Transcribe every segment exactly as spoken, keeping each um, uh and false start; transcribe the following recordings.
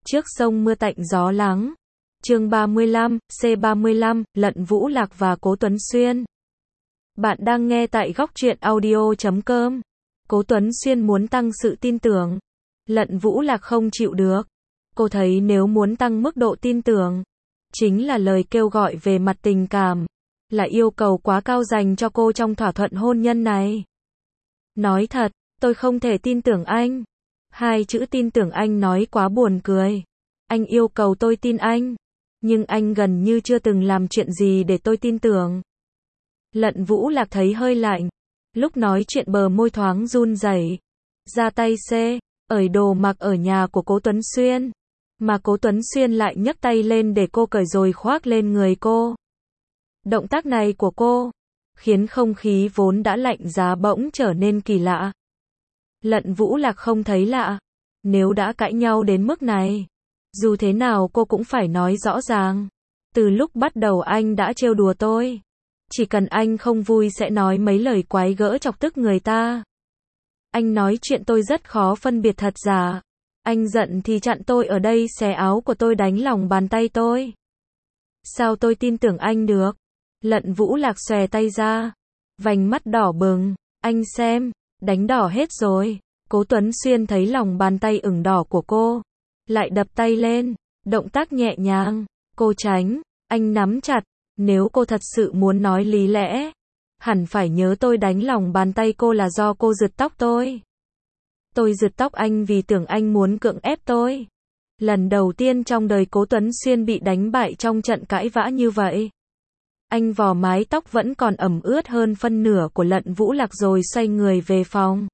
Trước sông mưa tạnh gió lắng. Chương ba mươi lăm, C ba mươi lăm, Lận Vũ Lạc và Cố Tuấn Xuyên. Bạn đang nghe tại góc truyện audio chấm com. Cố Tuấn Xuyên muốn tăng sự tin tưởng. Lận Vũ Lạc không chịu được. Cô thấy nếu muốn tăng mức độ tin tưởng, chính là lời kêu gọi về mặt tình cảm, là yêu cầu quá cao dành cho cô trong thỏa thuận hôn nhân này. Nói thật, tôi không thể tin tưởng anh. Hai chữ tin tưởng anh nói quá buồn cười. Anh yêu cầu tôi tin anh, nhưng anh gần như chưa từng làm chuyện gì để tôi tin tưởng. Lận Vũ Lạc thấy hơi lạnh. Lúc nói chuyện bờ môi thoáng run rẩy. Ra tay C, ởi đồ mặc ở nhà của Cố Tuấn Xuyên. Mà Cố Tuấn Xuyên lại nhấc tay lên để cô cởi rồi khoác lên người cô. Động tác này của cô khiến không khí vốn đã lạnh giá bỗng trở nên kỳ lạ. Lận Vũ Lạc không thấy lạ. Nếu đã cãi nhau đến mức này, dù thế nào cô cũng phải nói rõ ràng. Từ lúc bắt đầu anh đã trêu đùa tôi. Chỉ cần anh không vui sẽ nói mấy lời quái gỡ chọc tức người ta. Anh nói chuyện tôi rất khó phân biệt thật giả. Anh giận thì chặn tôi ở đây xé áo của tôi đánh lòng bàn tay tôi. Sao tôi tin tưởng anh được? Lận Vũ Lạc xòe tay ra. Vành mắt đỏ bừng. Anh xem, đánh đỏ hết rồi. Cố Tuấn Xuyên thấy lòng bàn tay ửng đỏ của cô, lại đập tay lên. Động tác nhẹ nhàng. Cô tránh. Anh nắm chặt. Nếu cô thật sự muốn nói lý lẽ, hẳn phải nhớ tôi đánh lòng bàn tay cô là do cô giật tóc tôi. Tôi giật tóc anh vì tưởng anh muốn cưỡng ép tôi. Lần đầu tiên trong đời Cố Tuấn Xuyên bị đánh bại trong trận cãi vã như vậy. Anh vò mái tóc vẫn còn ẩm ướt hơn phân nửa của Lận Vũ Lạc rồi xoay người về phòng.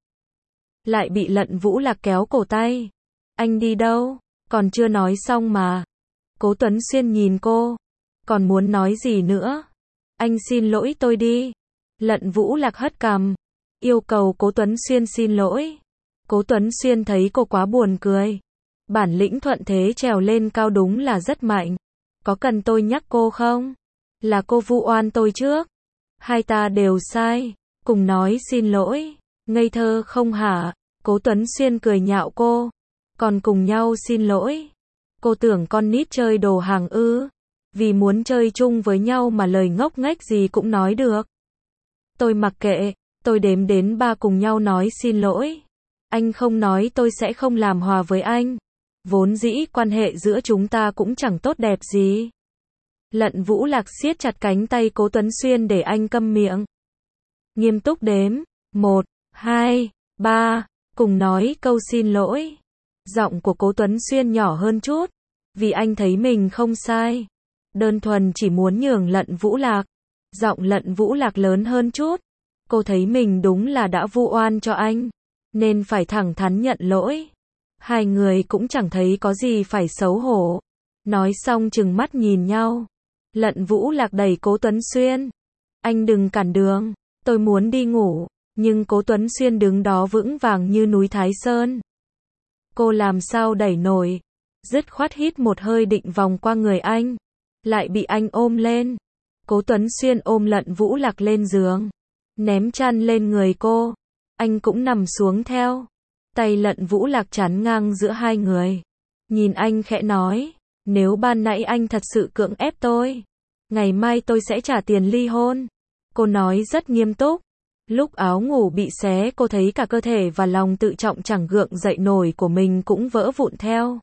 Lại bị Lận Vũ Lạc kéo cổ tay. Anh đi đâu? Còn chưa nói xong mà. Cố Tuấn Xuyên nhìn cô. Còn muốn nói gì nữa? Anh xin lỗi tôi đi. Lận Vũ Lạc hất cằm. Yêu cầu Cố Tuấn Xuyên xin lỗi. Cố Tuấn Xuyên thấy cô quá buồn cười. Bản lĩnh thuận thế trèo lên cao đúng là rất mạnh. Có cần tôi nhắc cô không? Là cô vu oan tôi trước. Hai ta đều sai. Cùng nói xin lỗi. Ngây thơ không hả? Cố Tuấn Xuyên cười nhạo cô. Còn cùng nhau xin lỗi. Cô tưởng con nít chơi đồ hàng ư? Vì muốn chơi chung với nhau mà lời ngốc nghếch gì cũng nói được. Tôi mặc kệ. Tôi đếm đến ba cùng nhau nói xin lỗi. Anh không nói tôi sẽ không làm hòa với anh. Vốn dĩ quan hệ giữa chúng ta cũng chẳng tốt đẹp gì. Lận Vũ Lạc siết chặt cánh tay Cố Tuấn Xuyên để anh câm miệng. Nghiêm túc đếm. Một, hai, ba. Cùng nói câu xin lỗi. Giọng của Cố Tuấn Xuyên nhỏ hơn chút. Vì anh thấy mình không sai. Đơn thuần chỉ muốn nhường Lận Vũ Lạc. Giọng Lận Vũ Lạc lớn hơn chút. Cô thấy mình đúng là đã vu oan cho anh, nên phải thẳng thắn nhận lỗi. Hai người cũng chẳng thấy có gì phải xấu hổ. Nói xong trừng mắt nhìn nhau. Lận Vũ Lạc đẩy Cố Tuấn Xuyên. Anh đừng cản đường. Tôi muốn đi ngủ. Nhưng Cố Tuấn Xuyên đứng đó vững vàng như núi Thái Sơn. Cô làm sao đẩy nổi. Dứt khoát hít một hơi định vòng qua người anh. Lại bị anh ôm lên. Cố Tuấn Xuyên ôm Lận Vũ Lạc lên giường. Ném chăn lên người cô. Anh cũng nằm xuống theo. Tay Lận Vũ Lạc chắn ngang giữa hai người. Nhìn anh khẽ nói. Nếu ban nãy anh thật sự cưỡng ép tôi, ngày mai tôi sẽ trả tiền ly hôn. Cô nói rất nghiêm túc. Lúc áo ngủ bị xé cô thấy cả cơ thể và lòng tự trọng chẳng gượng dậy nổi của mình cũng vỡ vụn theo.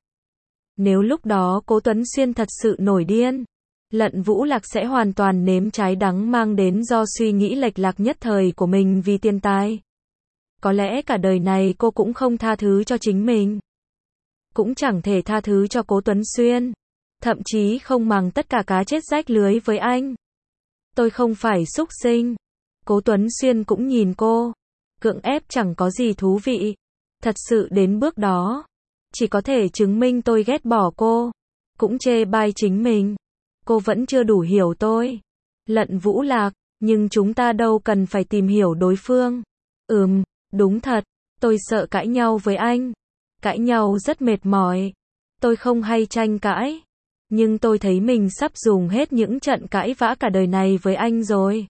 Nếu lúc đó Cố Tuấn Xuyên thật sự nổi điên, Lận Vũ Lạc sẽ hoàn toàn nếm trái đắng mang đến do suy nghĩ lệch lạc nhất thời của mình vì tiền tài. Có lẽ cả đời này cô cũng không tha thứ cho chính mình. Cũng chẳng thể tha thứ cho Cố Tuấn Xuyên. Thậm chí không màng tất cả cá chết rách lưới với anh. Tôi không phải súc sinh. Cố Tuấn Xuyên cũng nhìn cô. Cưỡng ép chẳng có gì thú vị. Thật sự đến bước đó, chỉ có thể chứng minh tôi ghét bỏ cô. Cũng chê bai chính mình. Cô vẫn chưa đủ hiểu tôi. Lận Vũ Lạc, nhưng chúng ta đâu cần phải tìm hiểu đối phương. Ừm, đúng thật. Tôi sợ cãi nhau với anh. Cãi nhau rất mệt mỏi. Tôi không hay tranh cãi. Nhưng tôi thấy mình sắp dùng hết những trận cãi vã cả đời này với anh rồi.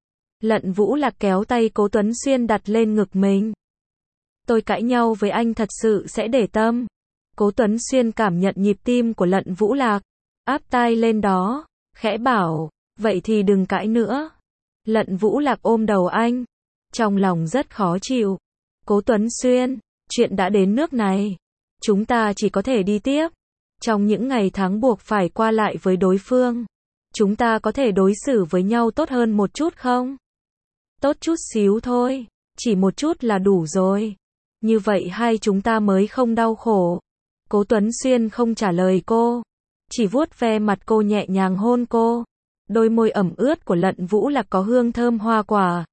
Lận Vũ Lạc kéo tay Cố Tuấn Xuyên đặt lên ngực mình. Tôi cãi nhau với anh thật sự sẽ để tâm. Cố Tuấn Xuyên cảm nhận nhịp tim của Lận Vũ Lạc, áp tai lên đó, khẽ bảo, vậy thì đừng cãi nữa. Lận Vũ Lạc ôm đầu anh, trong lòng rất khó chịu. Cố Tuấn Xuyên, chuyện đã đến nước này, chúng ta chỉ có thể đi tiếp. Trong những ngày tháng buộc phải qua lại với đối phương, chúng ta có thể đối xử với nhau tốt hơn một chút không? Tốt chút xíu thôi, chỉ một chút là đủ rồi. Như vậy hai chúng ta mới không đau khổ. Cố Tuấn Xuyên không trả lời cô, chỉ vuốt ve mặt cô nhẹ nhàng hôn cô. Đôi môi ẩm ướt của Lận Vũ Lạc có hương thơm hoa quả.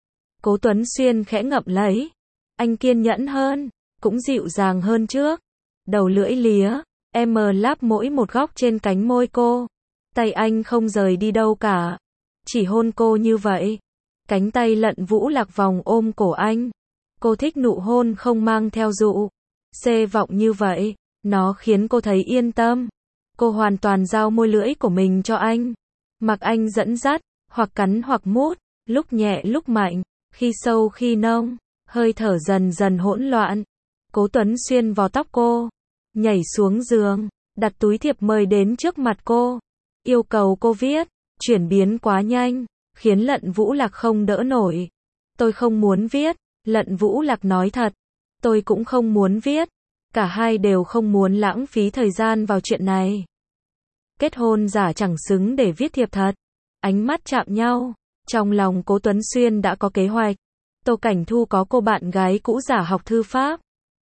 Cố Tuấn Xuyên khẽ ngậm lấy. Anh kiên nhẫn hơn, cũng dịu dàng hơn trước. Đầu lưỡi lía, em láp mỗi một góc trên cánh môi cô. Tay anh không rời đi đâu cả, chỉ hôn cô như vậy. Cánh tay Lận Vũ Lạc vòng ôm cổ anh. Cô thích nụ hôn không mang theo dụ, xê vọng như vậy, nó khiến cô thấy yên tâm. Cô hoàn toàn giao môi lưỡi của mình cho anh, mặc anh dẫn dắt, hoặc cắn hoặc mút, lúc nhẹ lúc mạnh, khi sâu khi nông, hơi thở dần dần hỗn loạn. Cố Tuấn Xuyên vò tóc cô, nhảy xuống giường, đặt túi thiệp mời đến trước mặt cô, yêu cầu cô viết. Chuyển biến quá nhanh, khiến Lận Vũ Lạc không đỡ nổi. Tôi không muốn viết. Lận Vũ Lạc nói thật, tôi cũng không muốn viết. Cả hai đều không muốn lãng phí thời gian vào chuyện này. Kết hôn giả chẳng xứng để viết thiệp thật. Ánh mắt chạm nhau, trong lòng Cố Tuấn Xuyên đã có kế hoạch. Tô Cảnh Thu có cô bạn gái cũ giả học thư pháp.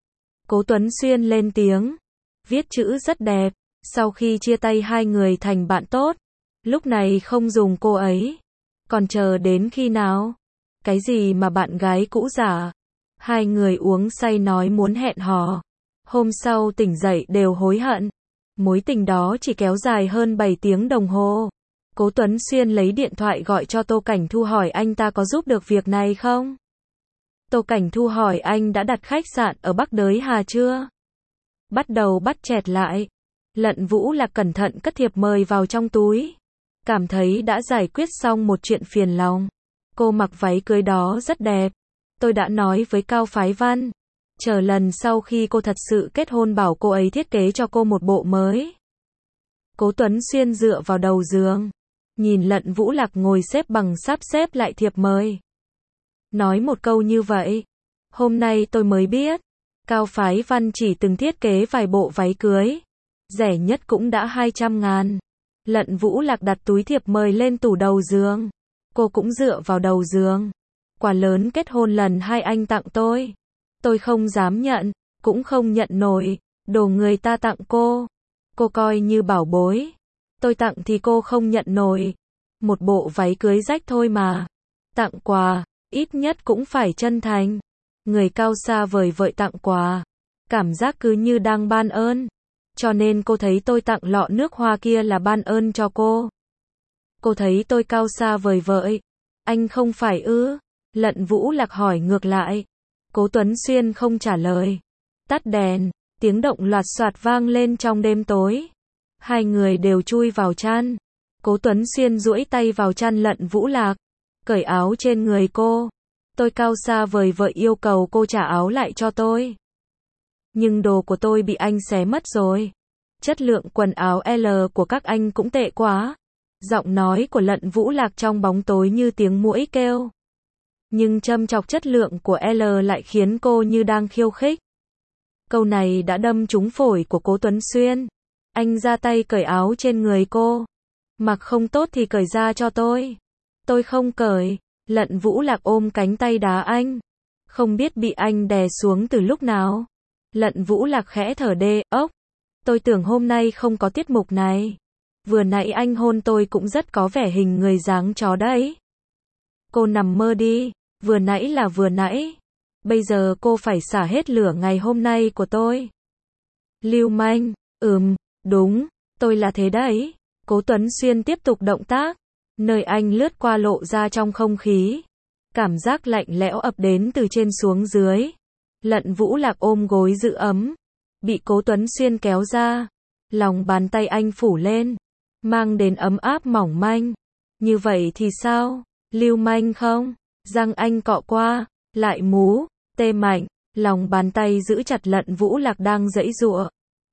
Cố Tuấn Xuyên lên tiếng, viết chữ rất đẹp. Sau khi chia tay hai người thành bạn tốt, lúc này không dùng cô ấy, còn chờ đến khi nào? Cái gì mà bạn gái cũ giả? Hai người uống say nói muốn hẹn hò, hôm sau tỉnh dậy đều hối hận. Mối tình đó chỉ kéo dài hơn bảy tiếng đồng hồ. Cố Tuấn Xuyên lấy điện thoại gọi cho Tô Cảnh Thu hỏi anh ta có giúp được việc này không? Tô Cảnh Thu hỏi anh đã đặt khách sạn ở Bắc Đới Hà chưa? Bắt đầu bắt chẹt lại. Lận Vũ Lạc cẩn thận cất thiệp mời vào trong túi, cảm thấy đã giải quyết xong một chuyện phiền lòng. Cô mặc váy cưới đó rất đẹp. Tôi đã nói với Cao Phái Văn, chờ lần sau khi cô thật sự kết hôn bảo cô ấy thiết kế cho cô một bộ mới. Cố Tuấn Xuyên dựa vào đầu giường, nhìn Lận Vũ Lạc ngồi xếp bằng sắp xếp lại thiệp mời. Nói một câu như vậy, hôm nay tôi mới biết, Cao Phái Văn chỉ từng thiết kế vài bộ váy cưới, rẻ nhất cũng đã hai trăm ngàn. Lận Vũ Lạc đặt túi thiệp mời lên tủ đầu giường. Cô cũng dựa vào đầu giường. Quà lớn kết hôn lần hai anh tặng tôi, tôi không dám nhận, cũng không nhận nổi. Đồ người ta tặng cô, cô coi như bảo bối. Tôi tặng thì cô không nhận nổi. Một bộ váy cưới rách thôi mà. Tặng quà, ít nhất cũng phải chân thành. Người cao xa vời vợi tặng quà, cảm giác cứ như đang ban ơn. Cho nên cô thấy tôi tặng lọ nước hoa kia là ban ơn cho cô. Cô thấy tôi cao xa vời vợi, anh không phải ư? Lận Vũ Lạc hỏi ngược lại. Cố Tuấn Xuyên không trả lời. Tắt đèn, tiếng động loạt soạt vang lên trong đêm tối. Hai người đều chui vào chăn. Cố Tuấn Xuyên duỗi tay vào chăn Lận Vũ Lạc, cởi áo trên người cô. Tôi cao xa vời vợi yêu cầu cô trả áo lại cho tôi. Nhưng đồ của tôi bị anh xé mất rồi. Chất lượng quần áo L của các anh cũng tệ quá. Giọng nói của Lận Vũ Lạc trong bóng tối như tiếng muỗi kêu. Nhưng châm chọc chất lượng của L lại khiến cô như đang khiêu khích. Câu này đã đâm trúng phổi của Cố Tuấn Xuyên. Anh ra tay cởi áo trên người cô. Mặc không tốt thì cởi ra cho tôi. Tôi không cởi. Lận Vũ Lạc ôm cánh tay đá anh. Không biết bị anh đè xuống từ lúc nào. Lận Vũ Lạc khẽ thở đê, ốc. Tôi tưởng hôm nay không có tiết mục này. Vừa nãy anh hôn tôi cũng rất có vẻ hình người dáng chó đấy. Cô nằm mơ đi, vừa nãy là vừa nãy. Bây giờ cô phải xả hết lửa ngày hôm nay của tôi. Lưu manh, ừm, đúng, tôi là thế đấy. Cố Tuấn Xuyên tiếp tục động tác. Nơi anh lướt qua lộ ra trong không khí. Cảm giác lạnh lẽo ập đến từ trên xuống dưới. Lận Vũ Lạc ôm gối giữ ấm. Bị Cố Tuấn Xuyên kéo ra. Lòng bàn tay anh phủ lên. Mang đến ấm áp mỏng manh. Như vậy thì sao? Lưu manh không? Răng anh cọ qua. Lại mú. Tê mạnh. Lòng bàn tay giữ chặt Lận Vũ Lạc đang giãy giụa.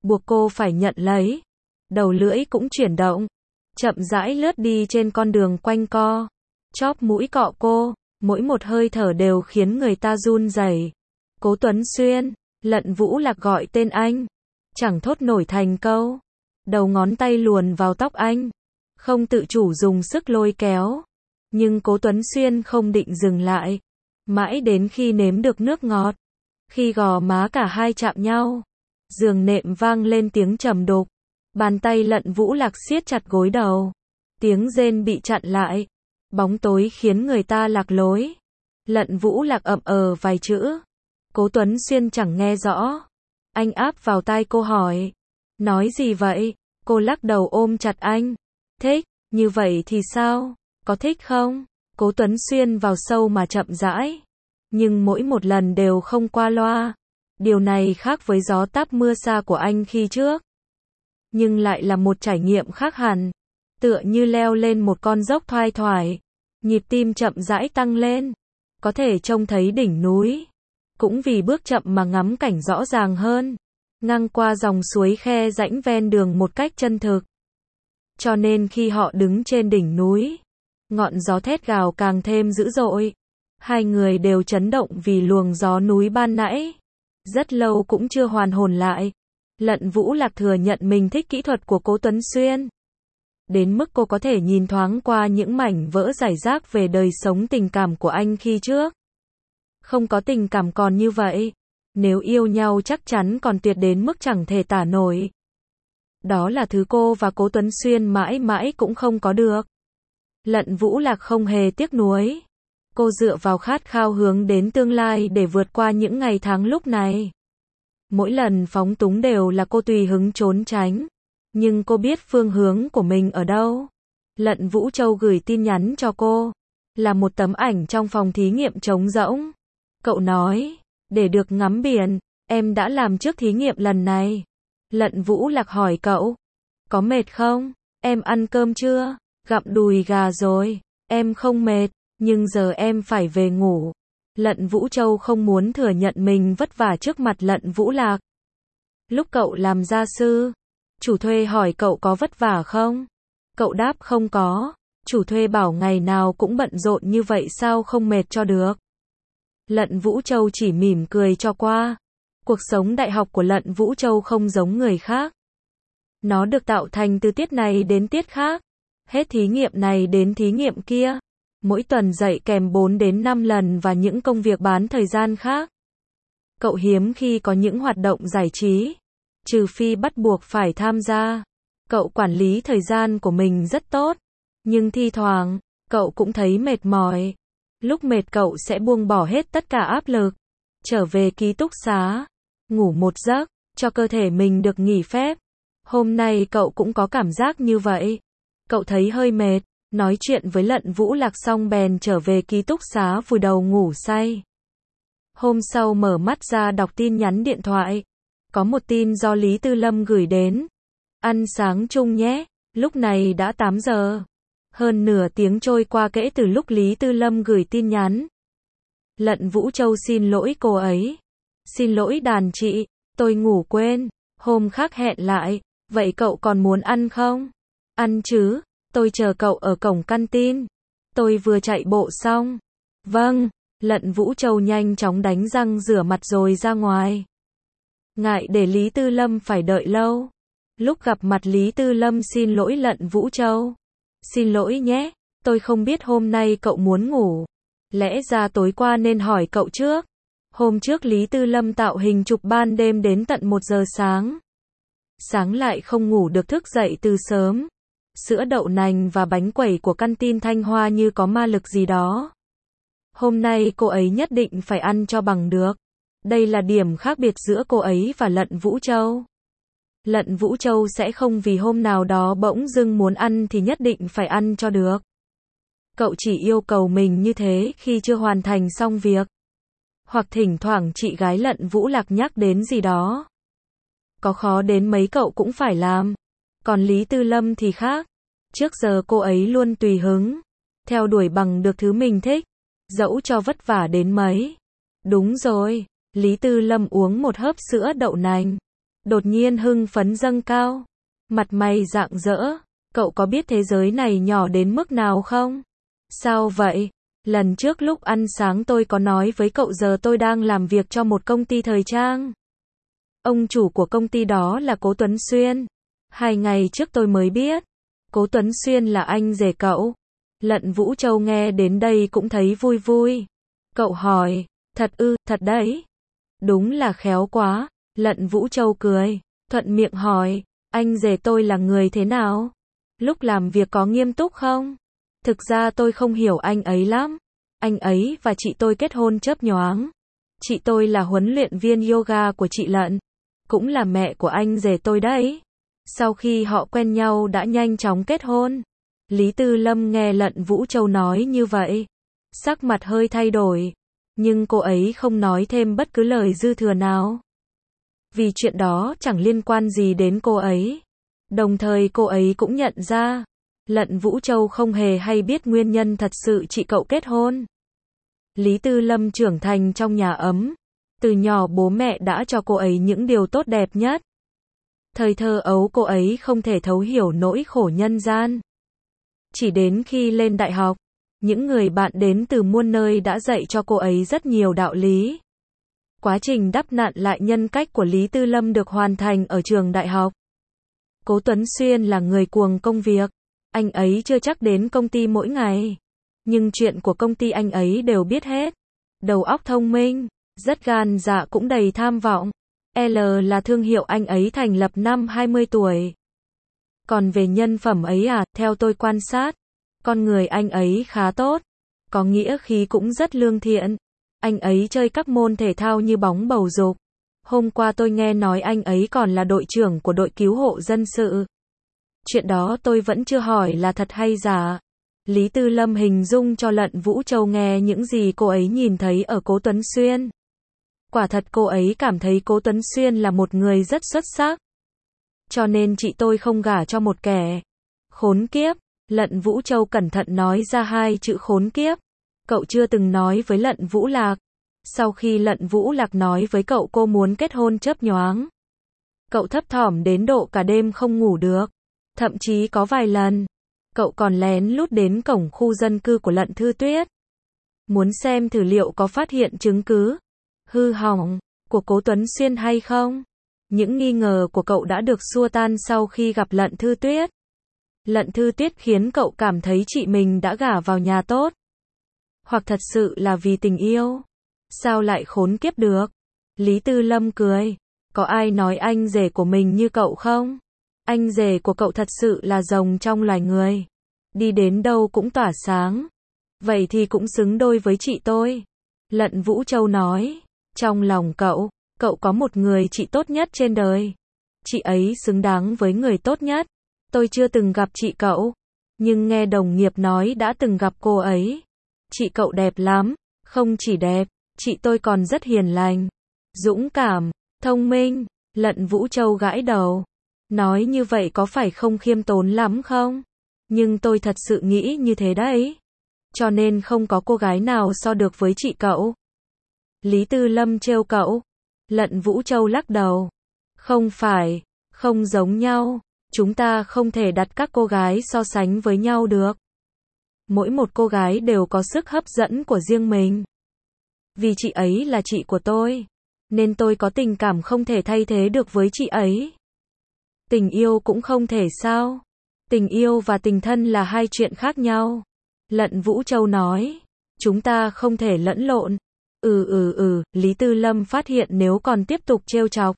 buộc cô phải nhận lấy. Đầu lưỡi cũng chuyển động, chậm rãi lướt đi trên con đường quanh co, chóp mũi cọ cô, mỗi một hơi thở đều khiến người ta run rẩy. Cố Tuấn Xuyên, Lận Vũ Lạc gọi tên anh, chẳng thốt nổi thành câu. Đầu ngón tay luồn vào tóc anh, không tự chủ dùng sức lôi kéo. Nhưng Cố Tuấn Xuyên không định dừng lại, mãi đến khi nếm được nước ngọt, khi gò má cả hai chạm nhau, giường nệm vang lên tiếng trầm đục, bàn tay Lận Vũ Lạc siết chặt gối đầu, tiếng rên bị chặn lại, bóng tối khiến người ta lạc lối. Lận Vũ Lạc ậm ờ vài chữ, Cố Tuấn Xuyên chẳng nghe rõ. Anh áp vào tai cô hỏi, nói gì vậy? Cô lắc đầu ôm chặt anh, thích, như vậy thì sao? Có thích không? Cố Tuấn Xuyên vào sâu mà chậm rãi, nhưng mỗi một lần đều không qua loa. Điều này khác với gió táp mưa xa của anh khi trước, nhưng lại là một trải nghiệm khác hẳn, tựa như leo lên một con dốc thoai thoải, nhịp tim chậm rãi tăng lên, có thể trông thấy đỉnh núi, cũng vì bước chậm mà ngắm cảnh rõ ràng hơn, ngang qua dòng suối khe rãnh ven đường một cách chân thực. Cho nên khi họ đứng trên đỉnh núi, ngọn gió thét gào càng thêm dữ dội. Hai người đều chấn động vì luồng gió núi ban nãy. Rất lâu cũng chưa hoàn hồn lại. Lận Vũ Lạc thừa nhận mình thích kỹ thuật của Cố Tuấn Xuyên. Đến mức cô có thể nhìn thoáng qua những mảnh vỡ rải rác về đời sống tình cảm của anh khi trước. Không có tình cảm còn như vậy. Nếu yêu nhau chắc chắn còn tuyệt đến mức chẳng thể tả nổi. Đó là thứ cô và Cố Tuấn Xuyên mãi mãi cũng không có được. Lận Vũ Lạc không hề tiếc nuối. Cô dựa vào khát khao hướng đến tương lai để vượt qua những ngày tháng lúc này. Mỗi lần phóng túng đều là cô tùy hứng trốn tránh. Nhưng cô biết phương hướng của mình ở đâu. Lận Vũ Châu gửi tin nhắn cho cô. Là một tấm ảnh trong phòng thí nghiệm trống rỗng. Cậu nói, để được ngắm biển, em đã làm trước thí nghiệm lần này. Lận Vũ Lạc hỏi cậu, có mệt không? Em ăn cơm chưa? Gặm đùi gà rồi. Em không mệt, nhưng giờ em phải về ngủ. Lận Vũ Châu không muốn thừa nhận mình vất vả trước mặt Lận Vũ Lạc. Lúc cậu làm gia sư, chủ thuê hỏi cậu có vất vả không? Cậu đáp không có. Chủ thuê bảo ngày nào cũng bận rộn như vậy sao không mệt cho được. Lận Vũ Châu chỉ mỉm cười cho qua. Cuộc sống đại học của Lận Vũ Châu không giống người khác. Nó được tạo thành từ tiết này đến tiết khác. Hết thí nghiệm này đến thí nghiệm kia. Mỗi tuần dạy kèm bốn đến năm lần và những công việc bán thời gian khác. Cậu hiếm khi có những hoạt động giải trí. Trừ phi bắt buộc phải tham gia. Cậu quản lý thời gian của mình rất tốt. Nhưng thi thoảng, cậu cũng thấy mệt mỏi. Lúc mệt cậu sẽ buông bỏ hết tất cả áp lực. Trở về ký túc xá. Ngủ một giấc, cho cơ thể mình được nghỉ phép. Hôm nay cậu cũng có cảm giác như vậy. Cậu thấy hơi mệt. Nói chuyện với Lận Vũ Lạc xong bèn trở về ký túc xá vùi đầu ngủ say. Hôm sau mở mắt ra đọc tin nhắn điện thoại. Có một tin do Lý Tư Lâm gửi đến. Ăn sáng chung nhé. Lúc này đã tám giờ. Hơn nửa tiếng trôi qua kể từ lúc Lý Tư Lâm gửi tin nhắn. Lận Vũ Châu xin lỗi cô ấy. Xin lỗi đàn chị, tôi ngủ quên. Hôm khác hẹn lại. Vậy cậu còn muốn ăn không? Ăn chứ. Tôi chờ cậu ở cổng căn tin. Tôi vừa chạy bộ xong. Vâng. Lận Vũ Châu nhanh chóng đánh răng rửa mặt rồi ra ngoài. Ngại để Lý Tư Lâm phải đợi lâu. Lúc gặp mặt Lý Tư Lâm xin lỗi Lận Vũ Châu. Xin lỗi nhé, tôi không biết hôm nay cậu muốn ngủ. Lẽ ra tối qua nên hỏi cậu trước. Hôm trước Lý Tư Lâm tạo hình chụp ban đêm đến tận một giờ sáng. Sáng lại không ngủ được thức dậy từ sớm. Sữa đậu nành và bánh quẩy của căn tin Thanh Hoa như có ma lực gì đó. Hôm nay cô ấy nhất định phải ăn cho bằng được. Đây là điểm khác biệt giữa cô ấy và Lận Vũ Châu. Lận Vũ Châu sẽ không vì hôm nào đó bỗng dưng muốn ăn thì nhất định phải ăn cho được. Cậu chỉ yêu cầu mình như thế khi chưa hoàn thành xong việc. Hoặc thỉnh thoảng chị gái Lận Vũ Lạc nhắc đến gì đó. Có khó đến mấy cậu cũng phải làm. Còn Lý Tư Lâm thì khác. Trước giờ cô ấy luôn tùy hứng. Theo đuổi bằng được thứ mình thích. Dẫu cho vất vả đến mấy. Đúng rồi. Lý Tư Lâm uống một hớp sữa đậu nành. đột nhiên hưng phấn dâng cao. Mặt mày rạng rỡ. Cậu có biết thế giới này nhỏ đến mức nào không? Sao vậy? Lần trước lúc ăn sáng tôi có nói với cậu giờ tôi đang làm việc cho một công ty thời trang. Ông chủ của công ty đó là Cố Tuấn Xuyên. Hai ngày trước tôi mới biết. Cố Tuấn Xuyên là anh rể cậu. Lận Vũ Châu nghe đến đây cũng thấy vui vui. Cậu hỏi, thật ư, thật đấy. Đúng là khéo quá. Lận Vũ Châu cười, thuận miệng hỏi, anh rể tôi là người thế nào? Lúc làm việc có nghiêm túc không? Thực ra tôi không hiểu anh ấy lắm. Anh ấy và chị tôi kết hôn chớp nhoáng. Chị tôi là huấn luyện viên yoga của chị Lận. Cũng là mẹ của anh rể tôi đấy. Sau khi họ quen nhau đã nhanh chóng kết hôn. Lý Tư Lâm nghe Lận Vũ Châu nói như vậy. Sắc mặt hơi thay đổi. Nhưng cô ấy không nói thêm bất cứ lời dư thừa nào. Vì chuyện đó chẳng liên quan gì đến cô ấy. Đồng thời cô ấy cũng nhận ra. Lận Vũ Châu không hề hay biết nguyên nhân thật sự chị cậu kết hôn. Lý Tư Lâm trưởng thành trong nhà ấm. Từ nhỏ bố mẹ đã cho cô ấy những điều tốt đẹp nhất. Thời thơ ấu cô ấy không thể thấu hiểu nỗi khổ nhân gian. Chỉ đến khi lên đại học, những người bạn đến từ muôn nơi đã dạy cho cô ấy rất nhiều đạo lý. Quá trình đắp nặn lại nhân cách của Lý Tư Lâm được hoàn thành ở trường đại học. Cố Tuấn Xuyên là người cuồng công việc. Anh ấy chưa chắc đến công ty mỗi ngày. Nhưng chuyện của công ty anh ấy đều biết hết. Đầu óc thông minh, rất gan dạ cũng đầy tham vọng. L là thương hiệu anh ấy thành lập năm hai mươi tuổi. Còn về nhân phẩm ấy à, theo tôi quan sát, con người anh ấy khá tốt. Có nghĩa khí cũng rất lương thiện. Anh ấy chơi các môn thể thao như bóng bầu dục. Hôm qua tôi nghe nói anh ấy còn là đội trưởng của đội cứu hộ dân sự. Chuyện đó tôi vẫn chưa hỏi là thật hay giả. Lý Tư Lâm hình dung cho Lận Vũ Châu nghe những gì cô ấy nhìn thấy ở Cố Tuấn Xuyên. Quả thật cô ấy cảm thấy Cố Tuấn Xuyên là một người rất xuất sắc. Cho nên chị tôi không gả cho một kẻ khốn kiếp. Lận Vũ Châu cẩn thận nói ra hai chữ khốn kiếp. Cậu chưa từng nói với Lận Vũ Lạc. Sau khi Lận Vũ Lạc nói với cậu cô muốn kết hôn chớp nhoáng, cậu thấp thỏm đến độ cả đêm không ngủ được. Thậm chí có vài lần, cậu còn lén lút đến cổng khu dân cư của Lận Thư Tuyết. Muốn xem thử liệu có phát hiện chứng cứ hư hỏng của Cố Tuấn Xuyên hay không. Những nghi ngờ của cậu đã được xua tan sau khi gặp Lận Thư Tuyết. Lận Thư Tuyết khiến cậu cảm thấy chị mình đã gả vào nhà tốt. Hoặc thật sự là vì tình yêu. Sao lại khốn kiếp được? Lý Tư Lâm cười. Có ai nói anh rể của mình như cậu không? Anh rể của cậu thật sự là rồng trong loài người. Đi đến đâu cũng tỏa sáng. Vậy thì cũng xứng đôi với chị tôi. Lận Vũ Châu nói. Trong lòng cậu, cậu có một người chị tốt nhất trên đời. Chị ấy xứng đáng với người tốt nhất. Tôi chưa từng gặp chị cậu. Nhưng nghe đồng nghiệp nói đã từng gặp cô ấy. Chị cậu đẹp lắm. Không chỉ đẹp, chị tôi còn rất hiền lành, dũng cảm, thông minh. Lận Vũ Châu gãi đầu. Nói như vậy có phải không khiêm tốn lắm không? Nhưng tôi thật sự nghĩ như thế đấy. Cho nên không có cô gái nào so được với chị cậu. Lý Tư Lâm trêu cậu. Lận Vũ Châu lắc đầu. Không phải, không giống nhau. Chúng ta không thể đặt các cô gái so sánh với nhau được. Mỗi một cô gái đều có sức hấp dẫn của riêng mình. Vì chị ấy là chị của tôi, nên tôi có tình cảm không thể thay thế được với chị ấy. Tình yêu cũng không thể sao? Tình yêu và tình thân là hai chuyện khác nhau. Lận Vũ Châu nói. Chúng ta không thể lẫn lộn. Ừ ừ ừ, Lý Tư Lâm phát hiện nếu còn tiếp tục trêu chọc,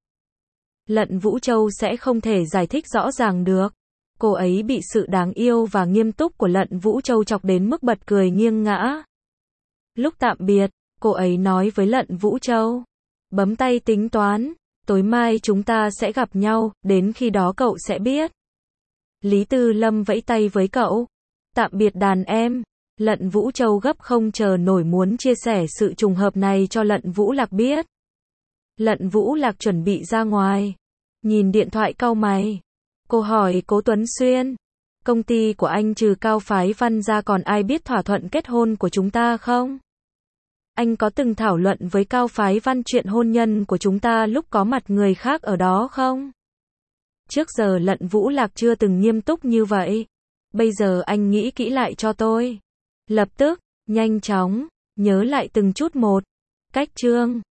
Lận Vũ Châu sẽ không thể giải thích rõ ràng được. Cô ấy bị sự đáng yêu và nghiêm túc của Lận Vũ Châu chọc đến mức bật cười nghiêng ngã. Lúc tạm biệt, cô ấy nói với Lận Vũ Châu. Bấm tay tính toán, tối mai chúng ta sẽ gặp nhau, đến khi đó cậu sẽ biết. Lý Tư Lâm vẫy tay với cậu. Tạm biệt đàn em. Lận Vũ Châu gấp không chờ nổi muốn chia sẻ sự trùng hợp này cho Lận Vũ Lạc biết. Lận Vũ Lạc chuẩn bị ra ngoài. Nhìn điện thoại cau mày. Cô hỏi Cố Tuấn Xuyên. Công ty của anh trừ Cao Phái Văn ra còn ai biết thỏa thuận kết hôn của chúng ta không? Anh có từng thảo luận với Cao Phái Văn chuyện hôn nhân của chúng ta lúc có mặt người khác ở đó không? Trước giờ Lận Vũ Lạc chưa từng nghiêm túc như vậy. Bây giờ anh nghĩ kỹ lại cho tôi. Lập tức, nhanh chóng, nhớ lại từng chút một. Cách chương